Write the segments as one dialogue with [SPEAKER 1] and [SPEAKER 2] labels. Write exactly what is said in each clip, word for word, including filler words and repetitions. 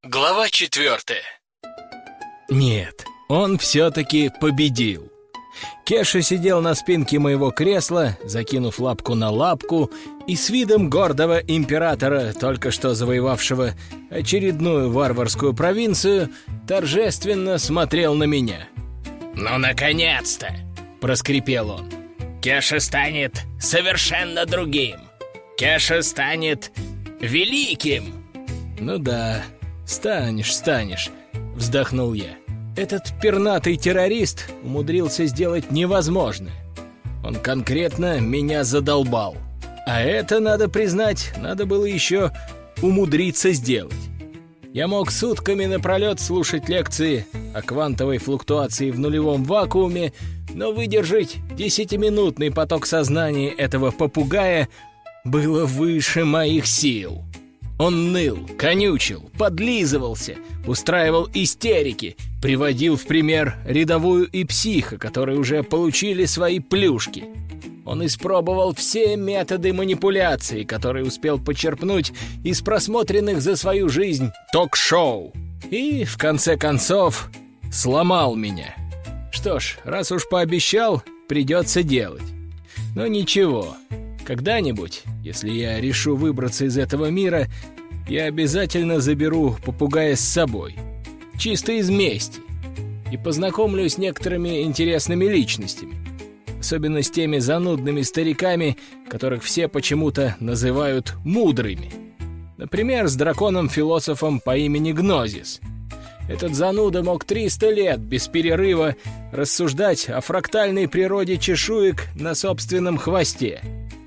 [SPEAKER 1] Глава четвертая.
[SPEAKER 2] Нет, он все-таки победил. Кеша сидел на спинке моего кресла, закинув лапку на лапку, и с видом гордого императора, только что завоевавшего очередную варварскую провинцию, торжественно смотрел на меня.
[SPEAKER 3] «Ну, наконец-то!» — проскрипел он. «Кеша станет совершенно другим. Кеша станет великим!»
[SPEAKER 2] «Ну да, станешь, станешь», — вздохнул я. Этот пернатый террорист умудрился сделать невозможное. Он конкретно меня задолбал. А это, надо признать, надо было еще умудриться сделать. Я мог сутками напролет слушать лекции о квантовой флуктуации в нулевом вакууме, но выдержать десятиминутный поток сознания этого попугая было выше моих сил. Он ныл, конючил, подлизывался, устраивал истерики, приводил в пример рядовую и психа, которые уже получили свои плюшки. Он испробовал все методы манипуляции, которые успел почерпнуть из просмотренных за свою жизнь ток-шоу. И, в конце концов, сломал меня. Что ж, раз уж пообещал, придется делать. Но ничего, когда-нибудь, если я решу выбраться из этого мира, я обязательно заберу попугая с собой. Чисто из мести. И познакомлю с некоторыми интересными личностями. Особенно с теми занудными стариками, которых все почему-то называют мудрыми. Например, с драконом-философом по имени Гнозис. Этот зануда мог триста лет без перерыва рассуждать о фрактальной природе чешуек на собственном хвосте.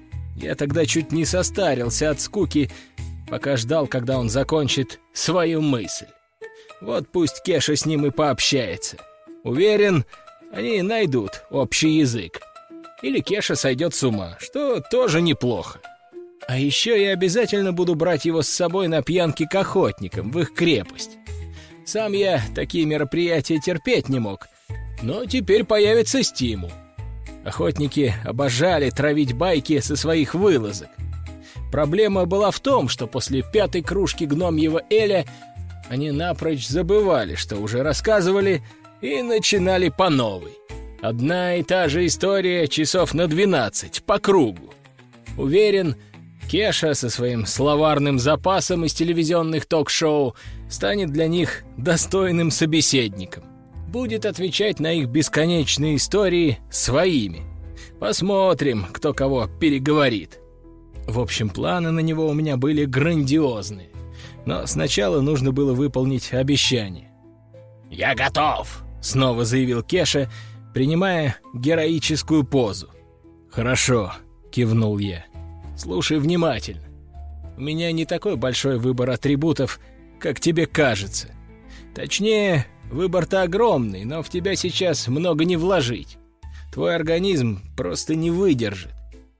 [SPEAKER 2] Я тогда чуть не состарился от скуки, пока ждал, когда он закончит свою мысль. Вот пусть Кеша с ним и пообщается. Уверен, они найдут общий язык. Или Кеша сойдет с ума, что тоже неплохо. А еще я обязательно буду брать его с собой на пьянки к охотникам в их крепость. Сам я такие мероприятия терпеть не мог, но теперь появится стимул. Охотники обожали травить байки со своих вылазок. Проблема была в том, что после пятой кружки гномьего эля они напрочь забывали, что уже рассказывали, и начинали по новой. Одна и та же история часов на двенадцать, по кругу. Уверен, Кеша со своим словарным запасом из телевизионных ток-шоу станет для них достойным собеседником. Будет отвечать на их бесконечные истории своими. Посмотрим, кто кого переговорит. В общем, планы на него у меня были грандиозные. Но сначала нужно было выполнить обещание.
[SPEAKER 3] «Я готов!»
[SPEAKER 2] — снова заявил Кеша, принимая героическую позу. «Хорошо», — кивнул я. «Слушай внимательно. У меня не такой большой выбор атрибутов, как тебе кажется. Точнее, выбор-то огромный, но в тебя сейчас много не вложить. Твой организм просто не выдержит.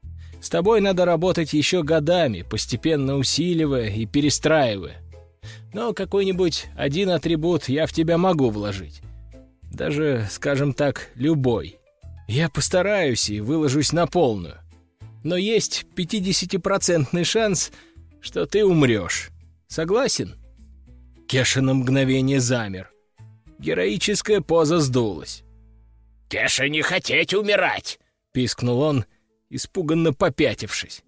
[SPEAKER 2] С тобой надо работать еще годами, постепенно усиливая и перестраивая. Но какой-нибудь один атрибут я в тебя могу вложить. Даже, скажем так, любой. Я постараюсь и выложусь на полную. Но есть пятидесятипроцентный шанс, что ты умрешь. Согласен?» Кеша на мгновение замер. Героическая поза сдулась.
[SPEAKER 3] «Кеша не хотеть умирать!»
[SPEAKER 2] — пискнул он, испуганно попятившись.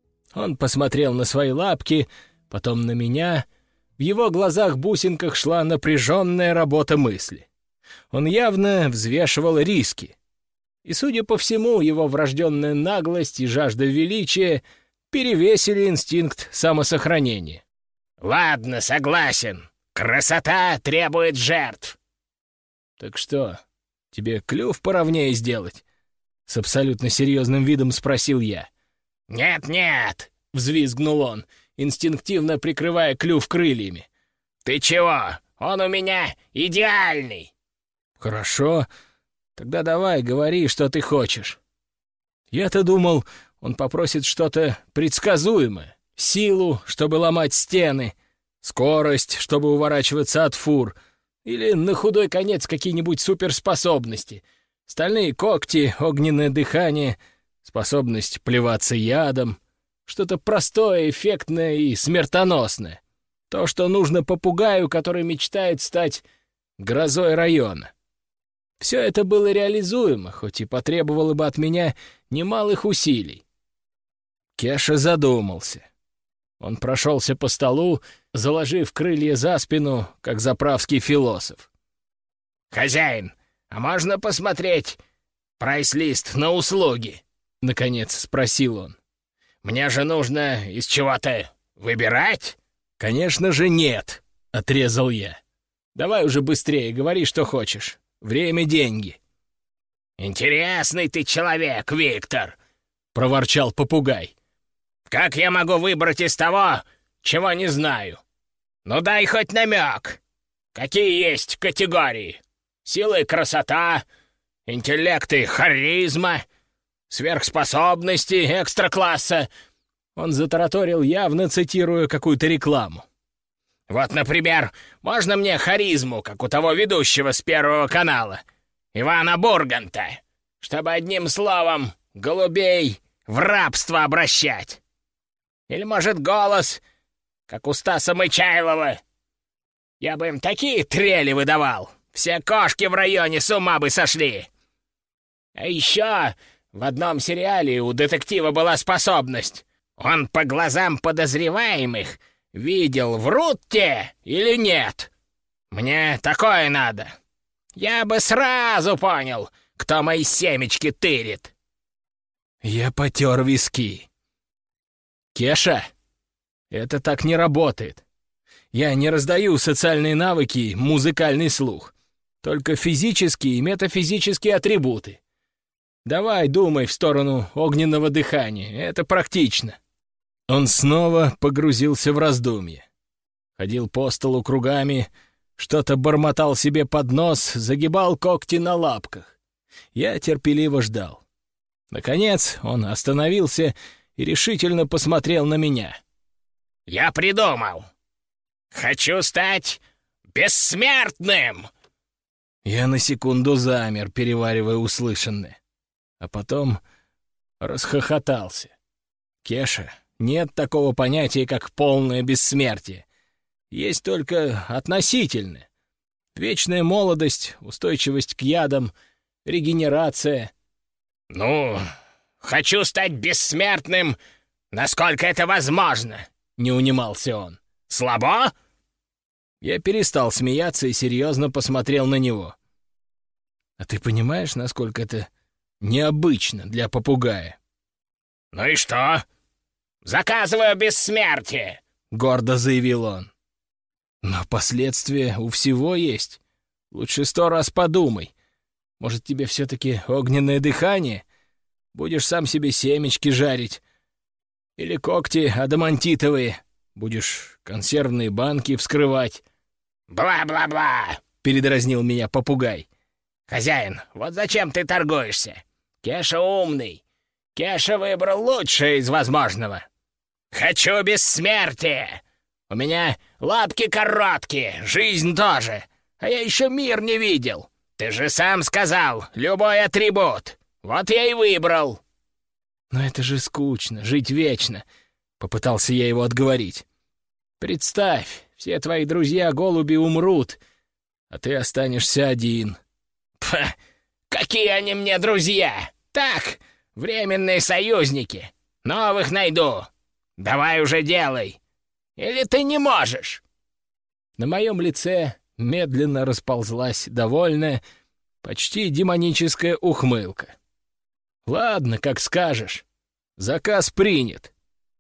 [SPEAKER 2] Он посмотрел на свои лапки, потом на меня. В его глазах-бусинках шла напряженная работа мысли. Он явно взвешивал риски. И, судя по всему, его врожденная наглость и жажда величия перевесили инстинкт самосохранения.
[SPEAKER 3] «Ладно, согласен. Красота требует жертв».
[SPEAKER 2] «Так что, тебе клюв поровнее сделать?» С абсолютно серьезным видом спросил я.
[SPEAKER 3] «Нет-нет!»
[SPEAKER 2] — взвизгнул он, инстинктивно прикрывая клюв крыльями.
[SPEAKER 3] «Ты чего? Он у меня идеальный!»
[SPEAKER 2] «Хорошо. Тогда давай, говори, что ты хочешь». Я-то думал, он попросит что-то предсказуемое. Силу, чтобы ломать стены, скорость, чтобы уворачиваться от фур, или на худой конец какие-нибудь суперспособности. Стальные когти, огненное дыхание, способность плеваться ядом. Что-то простое, эффектное и смертоносное. То, что нужно попугаю, который мечтает стать грозой района. Все это было реализуемо, хоть и потребовало бы от меня немалых усилий. Кеша задумался. Он прошелся по столу, заложив крылья за спину, как заправский философ.
[SPEAKER 3] «Хозяин, а можно посмотреть прайс-лист на услуги?» — наконец спросил он. «Мне же нужно из чего-то выбирать?»
[SPEAKER 2] «Конечно же нет», — отрезал я. «Давай уже быстрее, говори, что хочешь. Время — деньги».
[SPEAKER 3] «Интересный ты человек, Виктор»,
[SPEAKER 2] — проворчал попугай.
[SPEAKER 3] «Как я могу выбрать из того, чего не знаю? Ну дай хоть намек. Какие есть категории? Сила и красота, интеллект и харизма, сверхспособности экстра-класса».
[SPEAKER 2] Он затараторил, явно цитируя какую-то рекламу.
[SPEAKER 3] «Вот, например, можно мне харизму, как у того ведущего с Первого канала, Ивана Бурганта, чтобы одним словом голубей в рабство обращать? Или, может, голос, как у Стаса Мычайлова? Я бы им такие трели выдавал, все кошки в районе с ума бы сошли. А еще в одном сериале у детектива была способность. Он по глазам подозреваемых видел, врут те или нет. Мне такое надо. Я бы сразу понял, кто мои семечки тырит».
[SPEAKER 2] Я потер виски. «Кеша, это так не работает. Я не раздаю социальные навыки, музыкальный слух. Только физические и метафизические атрибуты. Давай думай в сторону огненного дыхания, это практично». Он снова погрузился в раздумье. Ходил по столу кругами, что-то бормотал себе под нос, загибал когти на лапках. Я терпеливо ждал. Наконец он остановился и решительно посмотрел на меня.
[SPEAKER 3] «Я придумал. Хочу стать бессмертным!»
[SPEAKER 2] Я на секунду замер, переваривая услышанное, а потом расхохотался. «Кеша, нет такого понятия, как полное бессмертие. Есть только относительное. Вечная молодость, устойчивость к ядам, регенерация».
[SPEAKER 3] «Ну, хочу стать бессмертным, насколько это возможно», — не унимался он. «Слабо?»
[SPEAKER 2] Я перестал смеяться и серьезно посмотрел на него. «А ты понимаешь, насколько это необычно для попугая?»
[SPEAKER 3] «Ну и что? Заказываю бессмертие», — гордо заявил он.
[SPEAKER 2] «Но последствия у всего есть. Лучше сто раз подумай. Может, тебе все-таки огненное дыхание? Будешь сам себе семечки жарить. Или когти адамантитовые. Будешь консервные банки вскрывать».
[SPEAKER 3] «Бла-бла-бла», — передразнил меня попугай. «Хозяин, вот зачем ты торгуешься? Кеша умный. Кеша выбрал лучшее из возможного. Хочу бессмертие. У меня лапки короткие, жизнь тоже. А я еще мир не видел. Ты же сам сказал, любой атрибут. Вот я и выбрал».
[SPEAKER 2] «Но это же скучно, жить вечно», — попытался я его отговорить. «Представь, все твои друзья-голуби умрут, а ты останешься один».
[SPEAKER 3] «Пф, какие они мне друзья! Так, временные союзники. Новых найду. Давай уже делай. Или ты не можешь?»
[SPEAKER 2] На моем лице медленно расползлась довольная, почти демоническая ухмылка. «Ладно, как скажешь. Заказ принят».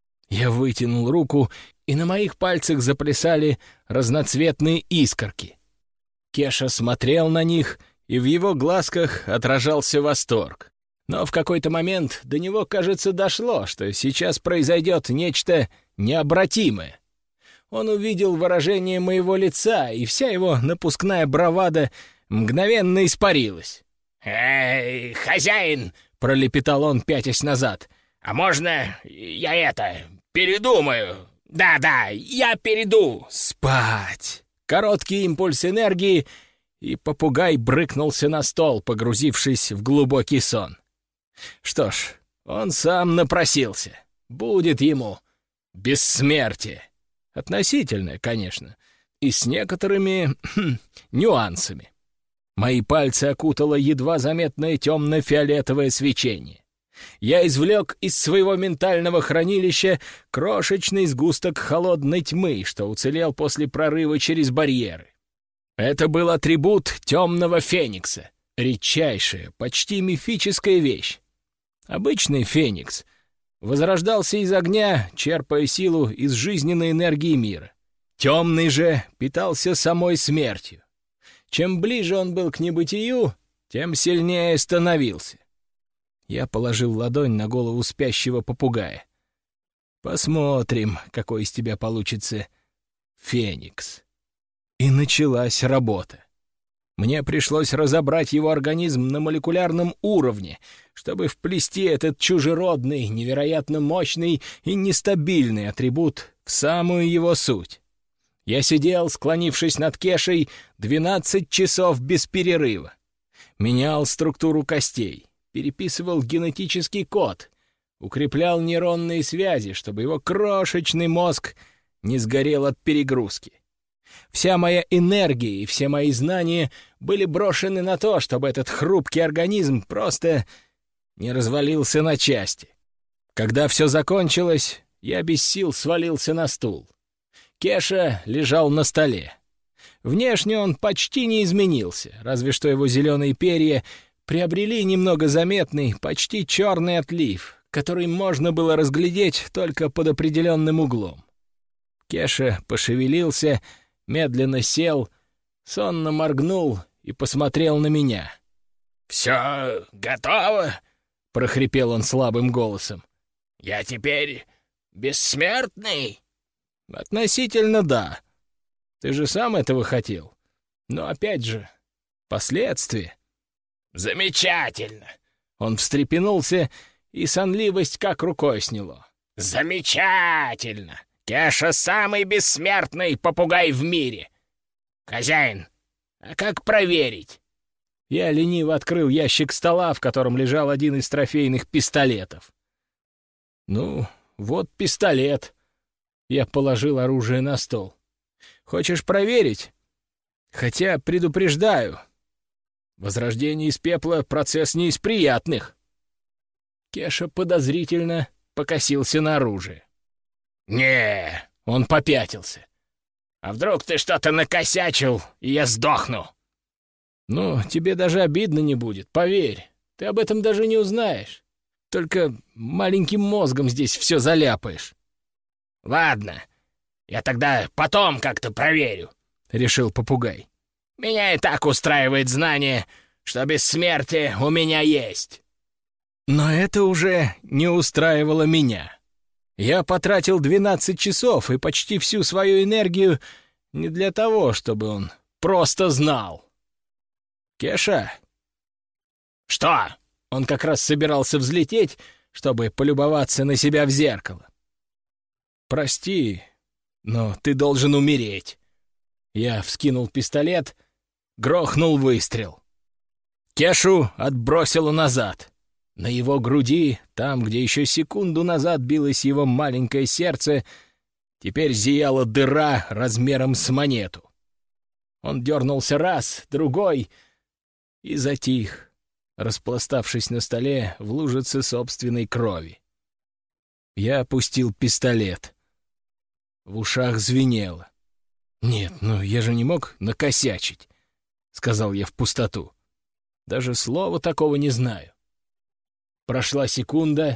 [SPEAKER 2] Я вытянул руку, и на моих пальцах заплясали разноцветные искорки. Кеша смотрел на них, и в его глазках отражался восторг. Но в какой-то момент до него, кажется, дошло, что сейчас произойдет нечто необратимое. Он увидел выражение моего лица, и вся его напускная бравада мгновенно испарилась.
[SPEAKER 3] «Эй, хозяин!» —
[SPEAKER 2] пролепетал он, пятясь назад.
[SPEAKER 3] «А можно я это, передумаю? Да-да, я перейду!»
[SPEAKER 2] «Спать!» Короткий импульс энергии, и попугай брыкнулся на стол, погрузившись в глубокий сон. Что ж, он сам напросился. Будет ему бессмертие. Относительное, конечно, и с некоторыми хм, нюансами. Мои пальцы окутало едва заметное темно-фиолетовое свечение. Я извлек из своего ментального хранилища крошечный сгусток холодной тьмы, что уцелел после прорыва через барьеры. Это был атрибут темного феникса, редчайшая, почти мифическая вещь. Обычный феникс возрождался из огня, черпая силу из жизненной энергии мира. Темный же питался самой смертью. Чем ближе он был к небытию, тем сильнее становился. Я положил ладонь на голову спящего попугая. Посмотрим, какой из тебя получится феникс. И началась работа. Мне пришлось разобрать его организм на молекулярном уровне, чтобы вплести этот чужеродный, невероятно мощный и нестабильный атрибут в самую его суть. Я сидел, склонившись над Кешей, двенадцать часов без перерыва. Менял структуру костей, переписывал генетический код, укреплял нейронные связи, чтобы его крошечный мозг не сгорел от перегрузки. Вся моя энергия и все мои знания были брошены на то, чтобы этот хрупкий организм просто не развалился на части. Когда все закончилось, я без сил свалился на стул. Кеша лежал на столе. Внешне он почти не изменился, разве что его зеленые перья приобрели немного заметный, почти черный отлив, который можно было разглядеть только под определенным углом. Кеша пошевелился, медленно сел, сонно моргнул и посмотрел на меня.
[SPEAKER 3] «Все готово?» — прохрипел он слабым голосом. «Я теперь бессмертный?»
[SPEAKER 2] «Относительно да. Ты же сам этого хотел. Но опять же, последствия».
[SPEAKER 3] «Замечательно!»
[SPEAKER 2] Он встрепенулся, и сонливость как рукой сняло.
[SPEAKER 3] «Замечательно! Кеша самый бессмертный попугай в мире! Хозяин, а как проверить?»
[SPEAKER 2] Я лениво открыл ящик стола, в котором лежал один из трофейных пистолетов. «Ну, вот пистолет». Я положил оружие на стол. «Хочешь проверить? Хотя предупреждаю. Возрождение из пепла — процесс не из приятных». Кеша подозрительно покосился на оружие.
[SPEAKER 3] «Не!»
[SPEAKER 2] — он попятился.
[SPEAKER 3] «А вдруг ты что-то накосячил, и я сдохну?»
[SPEAKER 2] «Ну, тебе даже обидно не будет, поверь. Ты об этом даже не узнаешь. Только маленьким мозгом здесь все заляпаешь».
[SPEAKER 3] «Ладно, я тогда потом как-то проверю», — решил попугай. «Меня и так устраивает знание, что бессмертие у меня есть».
[SPEAKER 2] Но это уже не устраивало меня. Я потратил двенадцать часов и почти всю свою энергию не для того, чтобы он просто знал. «Кеша!»
[SPEAKER 3] «Что?»
[SPEAKER 2] Он как раз собирался взлететь, чтобы полюбоваться на себя в зеркало. «Прости, но ты должен умереть». Я вскинул пистолет, грохнул выстрел. Кешу отбросило назад. На его груди, там, где еще секунду назад билось его маленькое сердце, теперь зияла дыра размером с монету. Он дернулся раз, другой и затих, распластавшись на столе в лужице собственной крови. Я опустил пистолет. В ушах звенело. «Нет, ну я же не мог накосячить», — сказал я в пустоту. «Даже слова такого не знаю». Прошла секунда,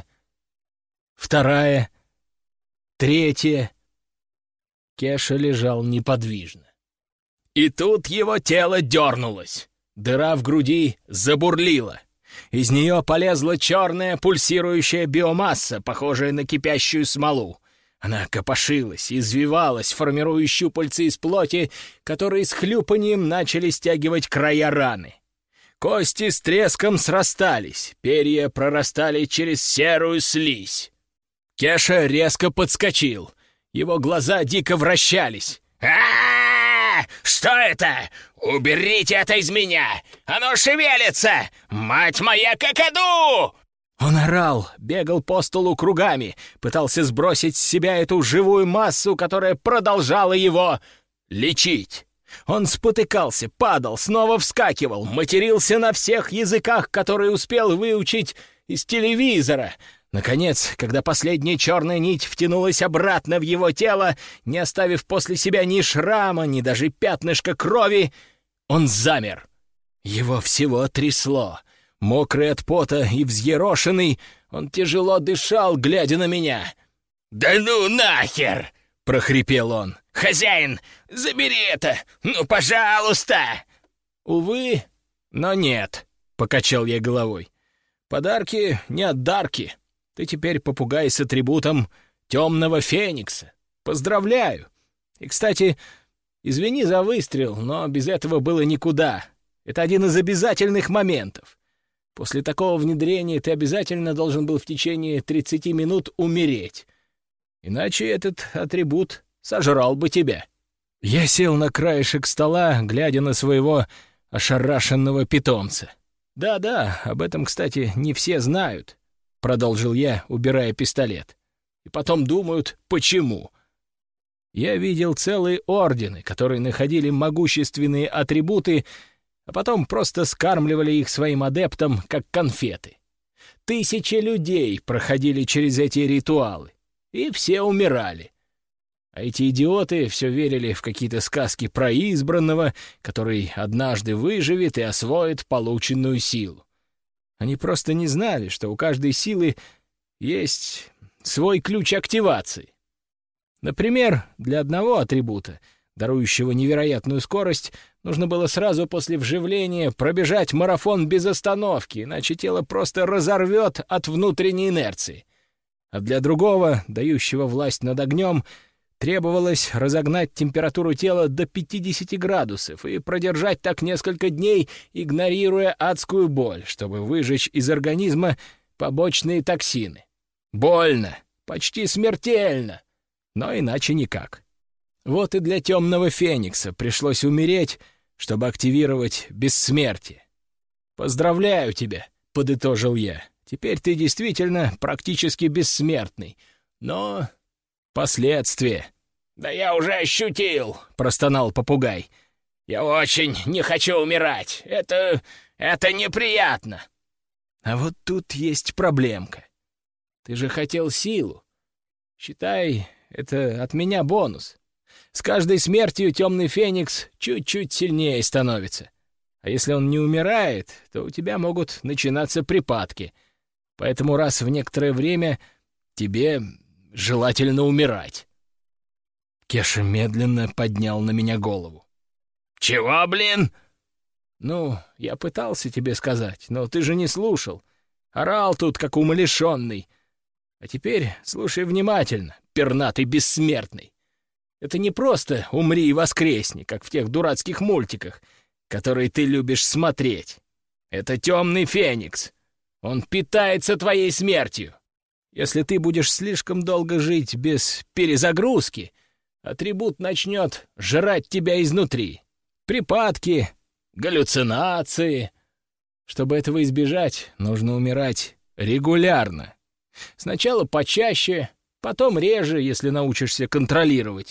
[SPEAKER 2] вторая, третья. Кеша лежал неподвижно. И тут его тело дернулось. Дыра в груди забурлила. Из нее полезла черная пульсирующая биомасса, похожая на кипящую смолу. Она копошилась, извивалась, формируя щупальца из плоти, которые с хлюпаньем начали стягивать края раны. Кости с треском срастались, перья прорастали через серую слизь. Кеша резко подскочил. Его глаза дико вращались.
[SPEAKER 3] «А-а-а! Что это? Уберите это из меня! Оно шевелится! Мать моя, какаду!»
[SPEAKER 2] Он орал, бегал по столу кругами, пытался сбросить с себя эту живую массу, которая продолжала его лечить. Он спотыкался, падал, снова вскакивал, матерился на всех языках, которые успел выучить из телевизора. Наконец, когда последняя черная нить втянулась обратно в его тело, не оставив после себя ни шрама, ни даже пятнышка крови, он замер. Его всего трясло. Мокрый от пота и взъерошенный, он тяжело дышал, глядя на меня.
[SPEAKER 3] «Да ну нахер!» — прохрипел он. «Хозяин, забери это! Ну, пожалуйста!»
[SPEAKER 2] «Увы, но нет», — покачал я головой. «Подарки не отдарки. Ты теперь попугай с атрибутом темного феникса. Поздравляю! И, кстати, извини за выстрел, но без этого было никуда. Это один из обязательных моментов. После такого внедрения ты обязательно должен был в течение тридцати минут умереть. Иначе этот атрибут сожрал бы тебя». Я сел на краешек стола, глядя на своего ошарашенного питомца. «Да-да, об этом, кстати, не все знают», — продолжил я, убирая пистолет. «И потом думают, почему. Я видел целые ордены, которые находили могущественные атрибуты, а потом просто скармливали их своим адептам, как конфеты. Тысячи людей проходили через эти ритуалы, и все умирали. А эти идиоты все верили в какие-то сказки про избранного, который однажды выживет и освоит полученную силу. Они просто не знали, что у каждой силы есть свой ключ активации. Например, для одного атрибута, дарующего невероятную скорость, нужно было сразу после вживления пробежать марафон без остановки, иначе тело просто разорвет от внутренней инерции. А для другого, дающего власть над огнем, требовалось разогнать температуру тела до пятидесяти градусов и продержать так несколько дней, игнорируя адскую боль, чтобы выжечь из организма побочные токсины. Больно, почти смертельно, но иначе никак. Вот и для темного феникса пришлось умереть, чтобы активировать бессмертие. «Поздравляю тебя», — подытожил я. «Теперь ты действительно практически бессмертный, но последствия».
[SPEAKER 3] «Да я уже ощутил»,
[SPEAKER 2] — простонал попугай.
[SPEAKER 3] «Я очень не хочу умирать. Это... это неприятно».
[SPEAKER 2] «А вот тут есть проблемка. Ты же хотел силу. Считай, это от меня бонус. С каждой смертью темный феникс чуть-чуть сильнее становится. А если он не умирает, то у тебя могут начинаться припадки. Поэтому раз в некоторое время тебе желательно умирать». Кеша медленно поднял на меня голову.
[SPEAKER 3] «Чего, блин?»
[SPEAKER 2] «Ну, я пытался тебе сказать, но ты же не слушал. Орал тут, как умалишенный. А теперь слушай внимательно, пернатый бессмертный. Это не просто «умри и воскресни», как в тех дурацких мультиках, которые ты любишь смотреть. Это темный феникс. Он питается твоей смертью. Если ты будешь слишком долго жить без перезагрузки, атрибут начнет жрать тебя изнутри. Припадки, галлюцинации. Чтобы этого избежать, нужно умирать регулярно. Сначала почаще, потом реже, если научишься контролировать.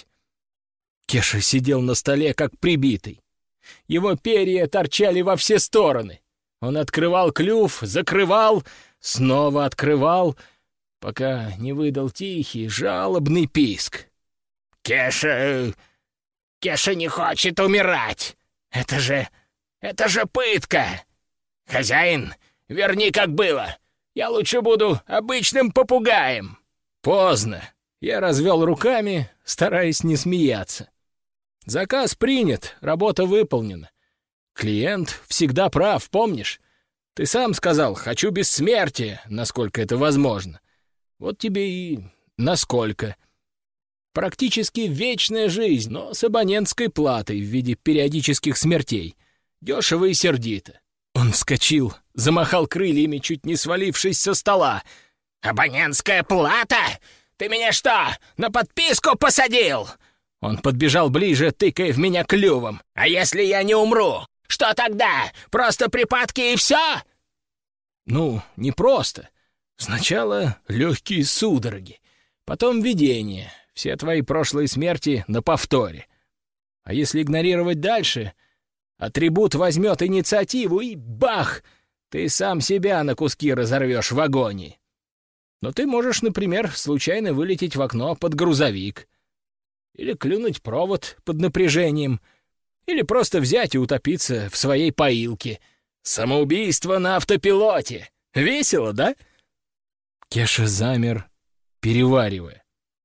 [SPEAKER 2] Кеша сидел на столе, как прибитый. Его перья торчали во все стороны. Он открывал клюв, закрывал, снова открывал, пока не выдал тихий, жалобный писк.
[SPEAKER 3] «Кеша... Кеша не хочет умирать! Это же... это же пытка! Хозяин, верни, как было! Я лучше буду обычным попугаем!»
[SPEAKER 2] Поздно. Я развел руками, стараясь не смеяться. Заказ принят, работа выполнена. Клиент всегда прав, помнишь? Ты сам сказал, хочу бессмертия, насколько это возможно. Вот тебе и насколько. Практически вечная жизнь, но с абонентской платой в виде периодических смертей. Дешево и сердито. Он вскочил, замахал крыльями, чуть не свалившись со стола.
[SPEAKER 3] «Абонентская плата? Ты меня что, на подписку посадил?»
[SPEAKER 2] Он подбежал ближе, тыкая в меня клювом.
[SPEAKER 3] «А если я не умру? Что тогда? Просто припадки и все?»
[SPEAKER 2] «Ну, не просто. Сначала легкие судороги, потом видение, все твои прошлые смерти на повторе. А если игнорировать дальше, атрибут возьмет инициативу и бах! Ты сам себя на куски разорвешь в агонии. Но ты можешь, например, случайно вылететь в окно под грузовик, или клюнуть провод под напряжением, или просто взять и утопиться в своей поилке. Самоубийство на автопилоте. Весело, да? Кеша замер, переваривая.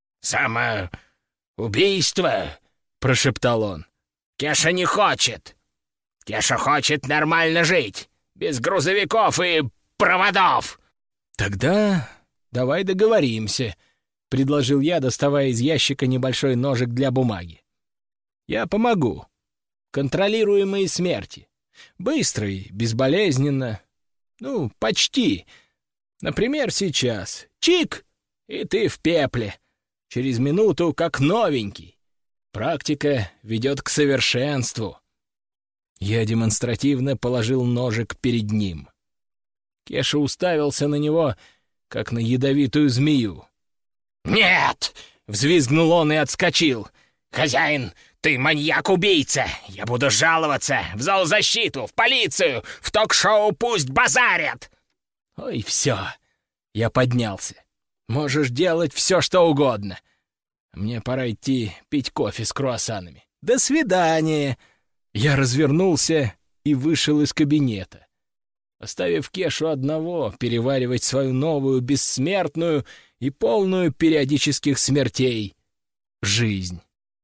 [SPEAKER 3] «Самоубийство?» —
[SPEAKER 2] прошептал он.
[SPEAKER 3] «Кеша не хочет. Кеша хочет нормально жить, без грузовиков и проводов».
[SPEAKER 2] «Тогда давай договоримся», — предложил я, доставая из ящика небольшой ножик для бумаги. «Я помогу. Контролируемые смерти. Быстро и безболезненно. Ну, почти. Например, сейчас. Чик! И ты в пепле. Через минуту как новенький. Практика ведет к совершенству». Я демонстративно положил ножик перед ним. Кеша уставился на него, как на ядовитую змею.
[SPEAKER 3] «Нет!» —
[SPEAKER 2] взвизгнул он и отскочил.
[SPEAKER 3] «Хозяин, ты маньяк-убийца! Я буду жаловаться в зоозащиту, в полицию, в ток-шоу «Пусть базарят!»»
[SPEAKER 2] «Ой, все!» — я поднялся. «Можешь делать все, что угодно. Мне пора идти пить кофе с круассанами. До свидания!» Я развернулся и вышел из кабинета, оставив Кешу одного переваривать свою новую, бессмертную и полную периодических смертей жизнь.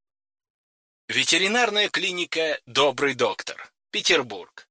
[SPEAKER 2] Ветеринарная клиника «Добрый доктор», Петербург.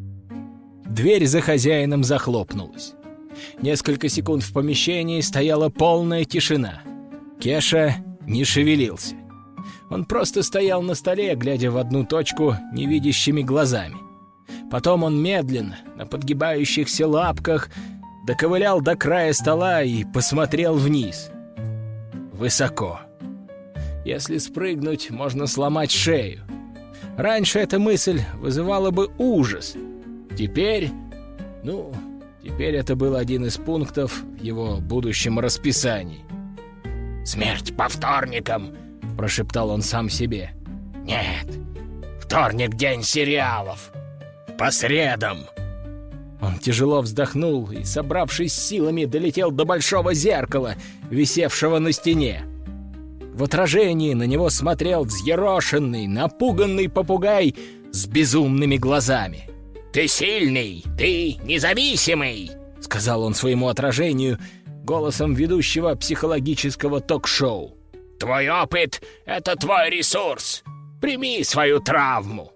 [SPEAKER 2] Дверь за хозяином захлопнулась. Несколько секунд в помещении стояла полная тишина. Кеша не шевелился. Он просто стоял на столе, глядя в одну точку невидящими глазами. Потом он медленно, на подгибающихся лапках, доковылял до края стола и посмотрел вниз. Высоко. Если спрыгнуть, можно сломать шею. Раньше эта мысль вызывала бы ужас. Теперь, ну, теперь это был один из пунктов в его будущем расписании.
[SPEAKER 3] «Смерть по вторникам!» — прошептал он сам себе. «Нет, вторник — день сериалов. По средам!»
[SPEAKER 2] Он тяжело вздохнул и, собравшись силами, долетел до большого зеркала, висевшего на стене. В отражении на него смотрел взъерошенный, напуганный попугай с безумными глазами.
[SPEAKER 3] «Ты сильный, ты независимый!» —
[SPEAKER 2] сказал он своему отражению голосом ведущего психологического ток-шоу.
[SPEAKER 3] «Твой опыт — это твой ресурс. Прими свою травму».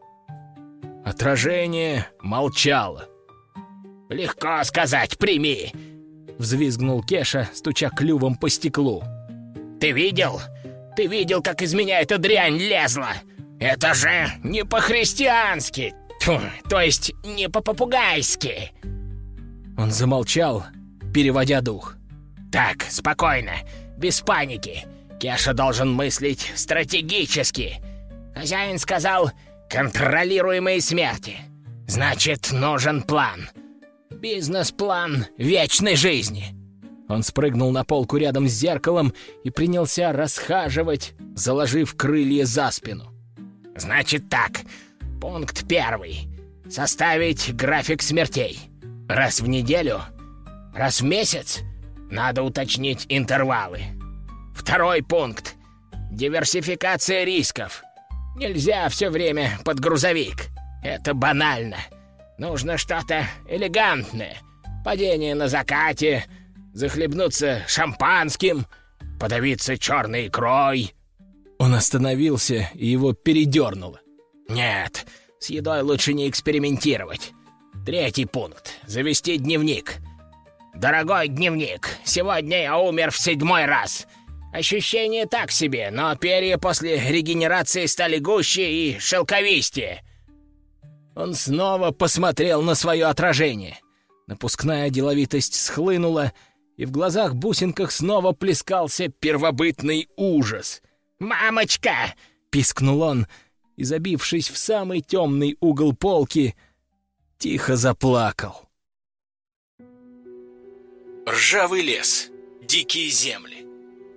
[SPEAKER 2] Отражение молчало.
[SPEAKER 3] «Легко сказать, прими!»
[SPEAKER 2] — взвизгнул Кеша, стуча клювом по стеклу.
[SPEAKER 3] «Ты видел? Ты видел, как из меня эта дрянь лезла? Это же не по-христиански, Тьфу, то есть не по-попугайски!»
[SPEAKER 2] Он замолчал, переводя дух.
[SPEAKER 3] «Так, спокойно, без паники. Кеша должен мыслить стратегически. Хозяин сказал «контролируемые смерти». Значит, нужен план. Бизнес-план вечной жизни».
[SPEAKER 2] Он спрыгнул на полку рядом с зеркалом и принялся расхаживать, заложив крылья за спину.
[SPEAKER 3] «Значит так, пункт первый. Составить график смертей. Раз в неделю, раз в месяц. Надо уточнить интервалы. Второй пункт. Диверсификация рисков. Нельзя все время под грузовик. Это банально. Нужно что-то элегантное. Падение на закате, захлебнуться шампанским, подавиться черной икрой».
[SPEAKER 2] Он остановился, и его передернуло.
[SPEAKER 3] «Нет, с едой лучше не экспериментировать. Третий пункт. Завести дневник. Дорогой дневник, сегодня я умер в седьмой раз. Ощущение так себе, но перья после регенерации стали гуще и шелковистее».
[SPEAKER 2] Он снова посмотрел на свое отражение. Напускная деловитость схлынула, и в глазах-бусинках снова плескался первобытный ужас.
[SPEAKER 3] «Мамочка!»
[SPEAKER 2] — пискнул он, и, забившись в самый темный угол полки, тихо заплакал. Ржавый лес. Дикие земли.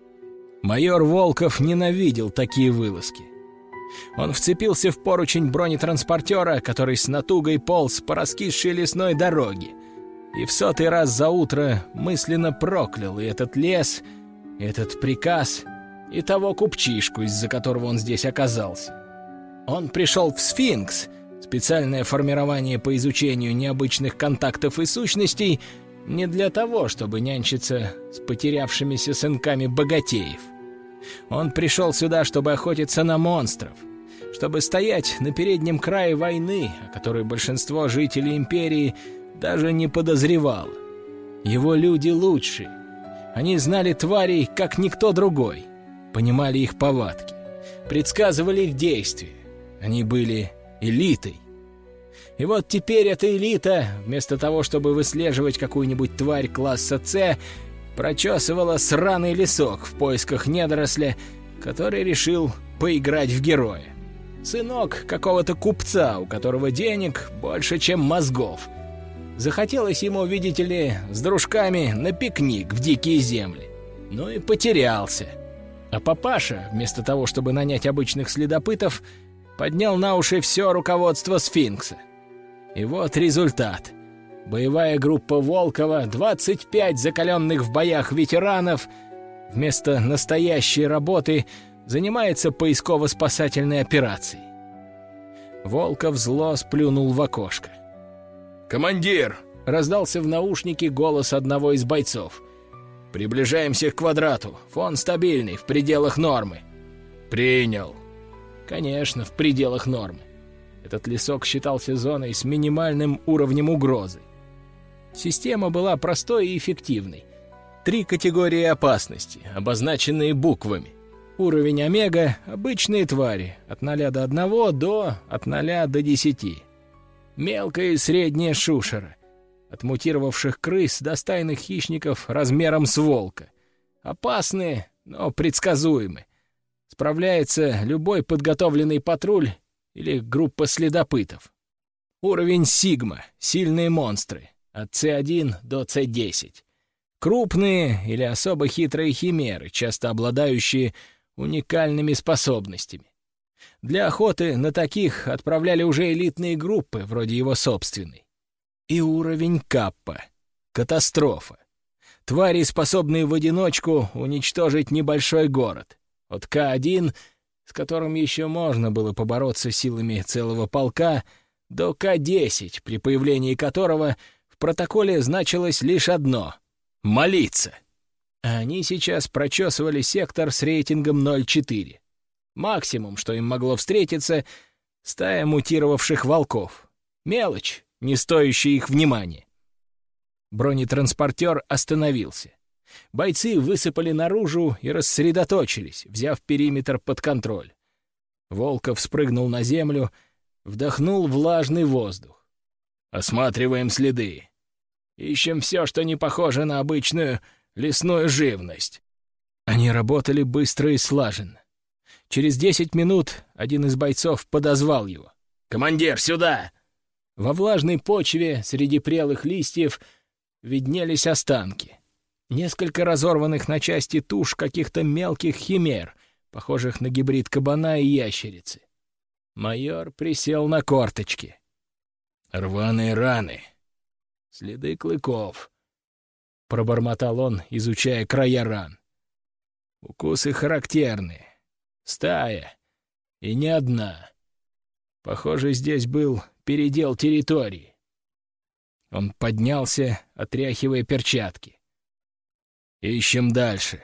[SPEAKER 2] Майор Волков ненавидел такие вылазки. Он вцепился в поручень бронетранспортера, который с натугой полз по раскисшей лесной дороге, и в сотый раз за утро мысленно проклял и этот лес, и этот приказ, и того купчишку, из-за которого он здесь оказался. Он пришел в «Сфинкс», специальное формирование по изучению необычных контактов и сущностей, не для того, чтобы нянчиться с потерявшимися сынками богатеев. Он пришел сюда, чтобы охотиться на монстров, чтобы стоять на переднем крае войны, о которой большинство жителей империи даже не подозревало. Его люди лучшие. Они знали тварей, как никто другой, понимали их повадки, предсказывали их действия. Они были элитой. И вот теперь эта элита, вместо того, чтобы выслеживать какую-нибудь тварь класса С, прочесывала сраный лесок в поисках недоросля, который решил поиграть в героя. Сынок какого-то купца, у которого денег больше, чем мозгов. Захотелось ему, видите ли, с дружками на пикник в дикие земли. Ну и потерялся. А папаша, вместо того, чтобы нанять обычных следопытов, поднял на уши все руководство «Сфинкса». И вот результат. Боевая группа Волкова, двадцать пять закаленных в боях ветеранов, вместо настоящей работы занимается поисково-спасательной операцией. Волков зло сплюнул в окошко. «Командир!» — раздался в наушнике голос одного из бойцов. «Приближаемся к квадрату. Фон стабильный, в пределах нормы». «Принял». Конечно, в пределах нормы. Этот лесок считался зоной с минимальным уровнем угрозы. Система была простой и эффективной. Три категории опасности, обозначенные буквами. Уровень омега — обычные твари, от ноля до одного до от ноля до десяти. Мелкая и средняя шушера, от мутировавших крыс до стайных хищников размером с волка. Опасные, но предсказуемые. Справляется любой подготовленный патруль или группа следопытов. Уровень Сигма — сильные монстры, от С один до С десять. Крупные или особо хитрые химеры, часто обладающие уникальными способностями. Для охоты на таких отправляли уже элитные группы, вроде его собственной. И уровень Каппа — катастрофа. Твари, способные в одиночку уничтожить небольшой город. От К один, с которым еще можно было побороться силами целого полка, до К десять, при появлении которого в протоколе значилось лишь одно — молиться. А они сейчас прочесывали сектор с рейтингом ноль четыре. Максимум, что им могло встретиться — стая мутировавших волков. Мелочь, не стоящая их внимания. Бронетранспортер остановился. Бойцы высыпали наружу и рассредоточились, взяв периметр под контроль. Волков спрыгнул на землю, вдохнул влажный воздух. «Осматриваем следы. Ищем все, что не похоже на обычную лесную живность». Они работали быстро и слаженно. Через десять минут один из бойцов подозвал его. «Командир, сюда!» Во влажной почве среди прелых листьев виднелись останки. Несколько разорванных на части туш каких-то мелких химер, похожих на гибрид кабана и ящерицы. Майор присел на корточки. «Рваные раны. Следы клыков», — пробормотал он, изучая края ран. «Укусы характерные. Стая. И не одна. Похоже, здесь был передел территории». Он поднялся, отряхивая перчатки. «Ищем дальше».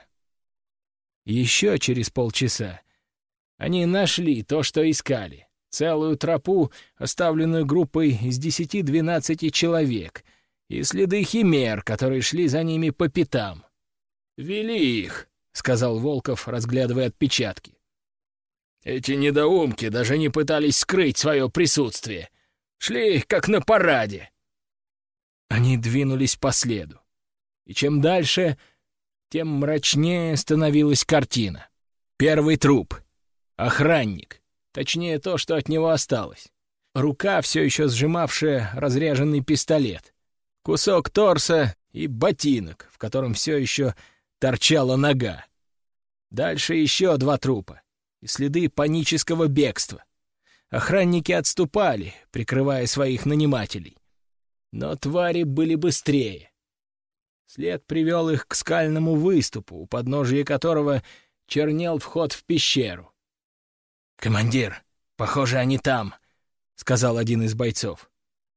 [SPEAKER 2] Еще через полчаса они нашли то, что искали. Целую тропу, оставленную группой из десяти-двенадцати человек, и следы химер, которые шли за ними по пятам. «Вели их», — сказал Волков, разглядывая отпечатки. «Эти недоумки даже не пытались скрыть свое присутствие. Шли как на параде». Они двинулись по следу. И чем дальше, тем мрачнее становилась картина. Первый труп. Охранник. Точнее, то, что от него осталось. Рука, все еще сжимавшая разряженный пистолет. Кусок торса и ботинок, в котором все еще торчала нога. Дальше еще два трупа и следы панического бегства. Охранники отступали, прикрывая своих нанимателей. Но твари были быстрее. След привел их к скальному выступу, у подножия которого чернел вход в пещеру. «Командир, похоже, они там», — сказал один из бойцов.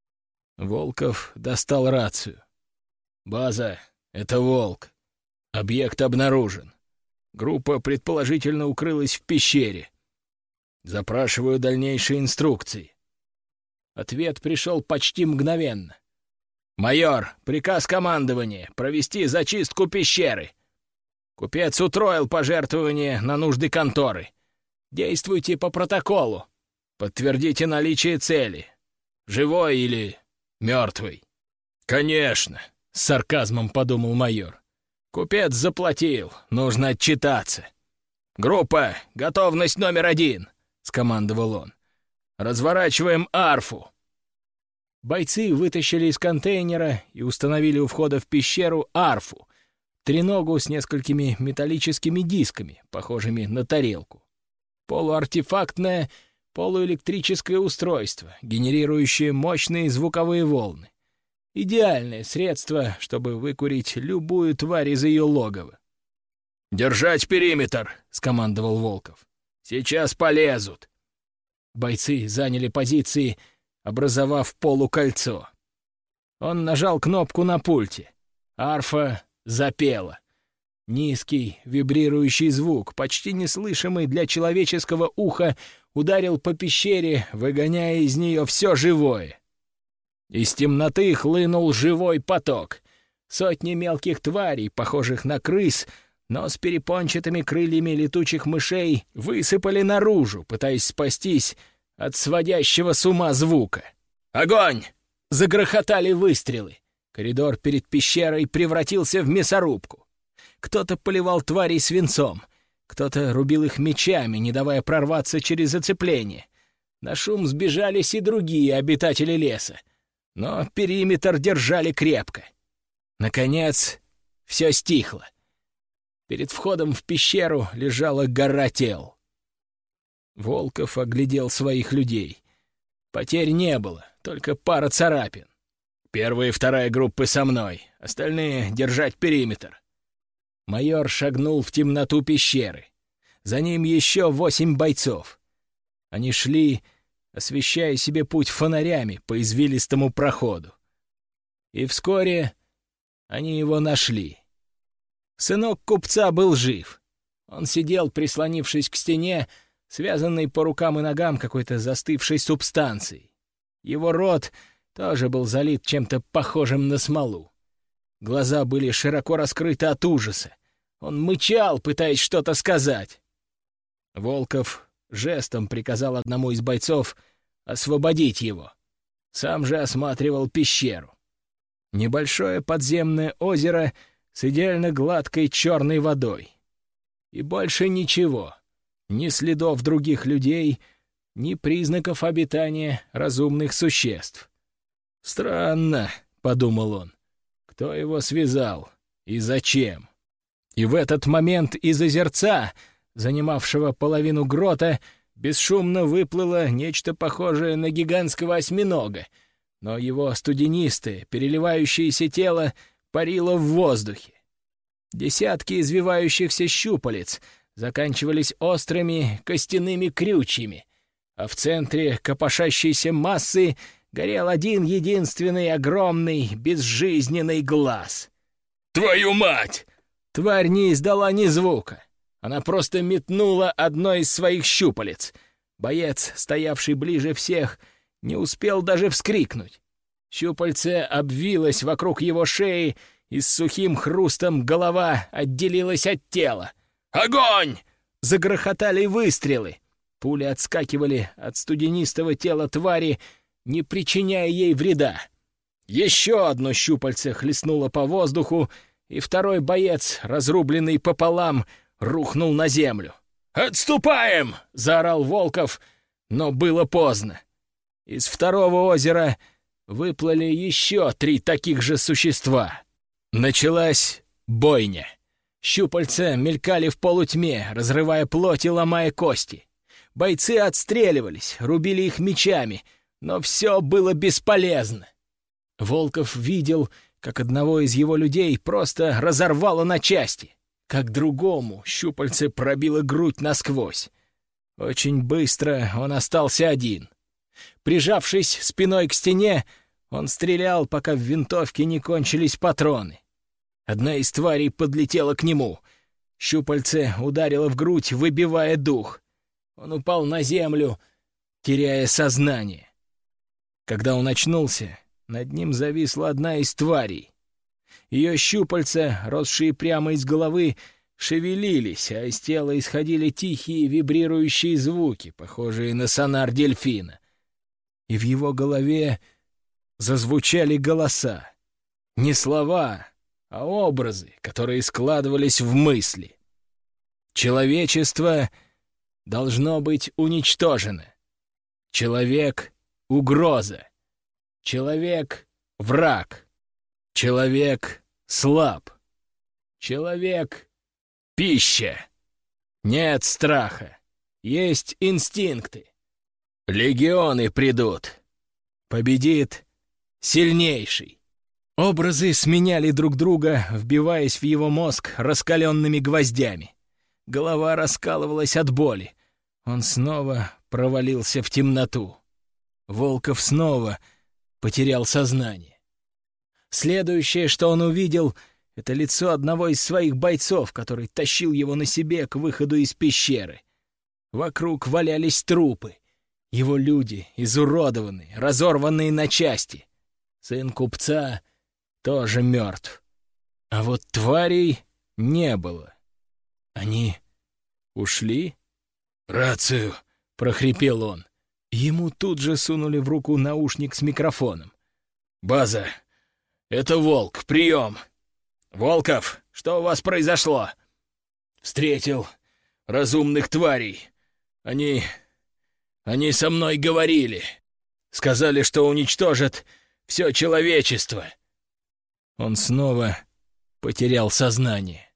[SPEAKER 2] Волков достал рацию. «База, это Волк. Объект обнаружен. Группа предположительно укрылась в пещере. Запрашиваю дальнейшие инструкции». Ответ пришел почти мгновенно. «Майор, приказ командования провести зачистку пещеры. Купец утроил пожертвования на нужды конторы. Действуйте по протоколу. Подтвердите наличие цели. Живой или мертвый?» «Конечно», — с сарказмом подумал майор. «Купец заплатил, нужно отчитаться». «Группа, готовность номер один», — скомандовал он. «Разворачиваем арфу». Бойцы вытащили из контейнера и установили у входа в пещеру арфу, треногу с несколькими металлическими дисками, похожими на тарелку. Полуартефактное, полуэлектрическое устройство, генерирующее мощные звуковые волны. Идеальное средство, чтобы выкурить любую тварь из ее логова. «Держать периметр!» — скомандовал Волков. «Сейчас полезут!» Бойцы заняли позиции, образовав полукольцо. Он нажал кнопку на пульте. Арфа запела. Низкий, вибрирующий звук, почти неслышимый для человеческого уха, ударил по пещере, выгоняя из нее все живое. Из темноты хлынул живой поток. Сотни мелких тварей, похожих на крыс, но с перепончатыми крыльями летучих мышей, высыпали наружу, пытаясь спастись от сводящего с ума звука. «Огонь!» — загрохотали выстрелы. Коридор перед пещерой превратился в мясорубку. Кто-то поливал тварей свинцом, кто-то рубил их мечами, не давая прорваться через зацепление. На шум сбежались и другие обитатели леса, но периметр держали крепко. Наконец, все стихло. Перед входом в пещеру лежала гора тел. Волков оглядел своих людей. Потерь не было, только пара царапин. «Первая и вторая группы со мной, остальные — держать периметр». Майор шагнул в темноту пещеры. За ним еще восемь бойцов. Они шли, освещая себе путь фонарями по извилистому проходу. И вскоре они его нашли. Сынок купца был жив. Он сидел, прислонившись к стене, связанный по рукам и ногам какой-то застывшей субстанцией. Его рот тоже был залит чем-то похожим на смолу. Глаза были широко раскрыты от ужаса. Он мычал, пытаясь что-то сказать. Волков жестом приказал одному из бойцов освободить его. Сам же осматривал пещеру. Небольшое подземное озеро с идеально гладкой черной водой. И больше ничего. Ни следов других людей, ни признаков обитания разумных существ. «Странно», — подумал он. «Кто его связал? И зачем?» И в этот момент из озерца, занимавшего половину грота, бесшумно выплыло нечто похожее на гигантского осьминога, но его студенистое, переливающееся тело парило в воздухе. Десятки извивающихся щупалец заканчивались острыми костяными крючьями, а в центре копошащейся массы горел один единственный огромный безжизненный глаз. «Твою мать!» Тварь не издала ни звука. Она просто метнула одно из своих щупалец. Боец, стоявший ближе всех, не успел даже вскрикнуть. Щупальце обвилось вокруг его шеи, и с сухим хрустом голова отделилась от тела. «Огонь!» — загрохотали выстрелы. Пули отскакивали от студенистого тела твари, не причиняя ей вреда. Еще одно щупальце хлестнуло по воздуху, и второй боец, разрубленный пополам, рухнул на землю. «Отступаем!» — заорал Волков, но было поздно. Из второго озера выплыли еще три таких же существа. Началась бойня. Щупальца мелькали в полутьме, разрывая плоть и ломая кости. Бойцы отстреливались, рубили их мечами, но все было бесполезно. Волков видел, как одного из его людей просто разорвало на части, как другому щупальце пробило грудь насквозь. Очень быстро он остался один. Прижавшись спиной к стене, он стрелял, пока в винтовке не кончились патроны. Одна из тварей подлетела к нему. Щупальце ударило в грудь, выбивая дух. Он упал на землю, теряя сознание. Когда он очнулся, над ним зависла одна из тварей. Ее щупальца, росшие прямо из головы, шевелились, а из тела исходили тихие вибрирующие звуки, похожие на сонар дельфина. И в его голове зазвучали голоса. Не слова, а образы, которые складывались в мысли. Человечество должно быть уничтожено. Человек — угроза. Человек — враг. Человек слаб. Человек — пища. Нет страха. Есть инстинкты. Легионы придут. Победит сильнейший. Образы сменяли друг друга, вбиваясь в его мозг раскаленными гвоздями. Голова раскалывалась от боли. Он снова провалился в темноту. Волков снова потерял сознание. Следующее, что он увидел, — это лицо одного из своих бойцов, который тащил его на себе к выходу из пещеры. Вокруг валялись трупы. Его люди изуродованные, разорванные на части. Сын купца тоже мертв. А вот тварей не было. Они ушли? «Рацию!» — прохрипел он. Ему тут же сунули в руку наушник с микрофоном. «База! Это Волк! Прием! Волков, что у вас произошло?» «Встретил разумных тварей. Они... они со мной говорили. Сказали, что уничтожат все человечество». Он снова потерял сознание.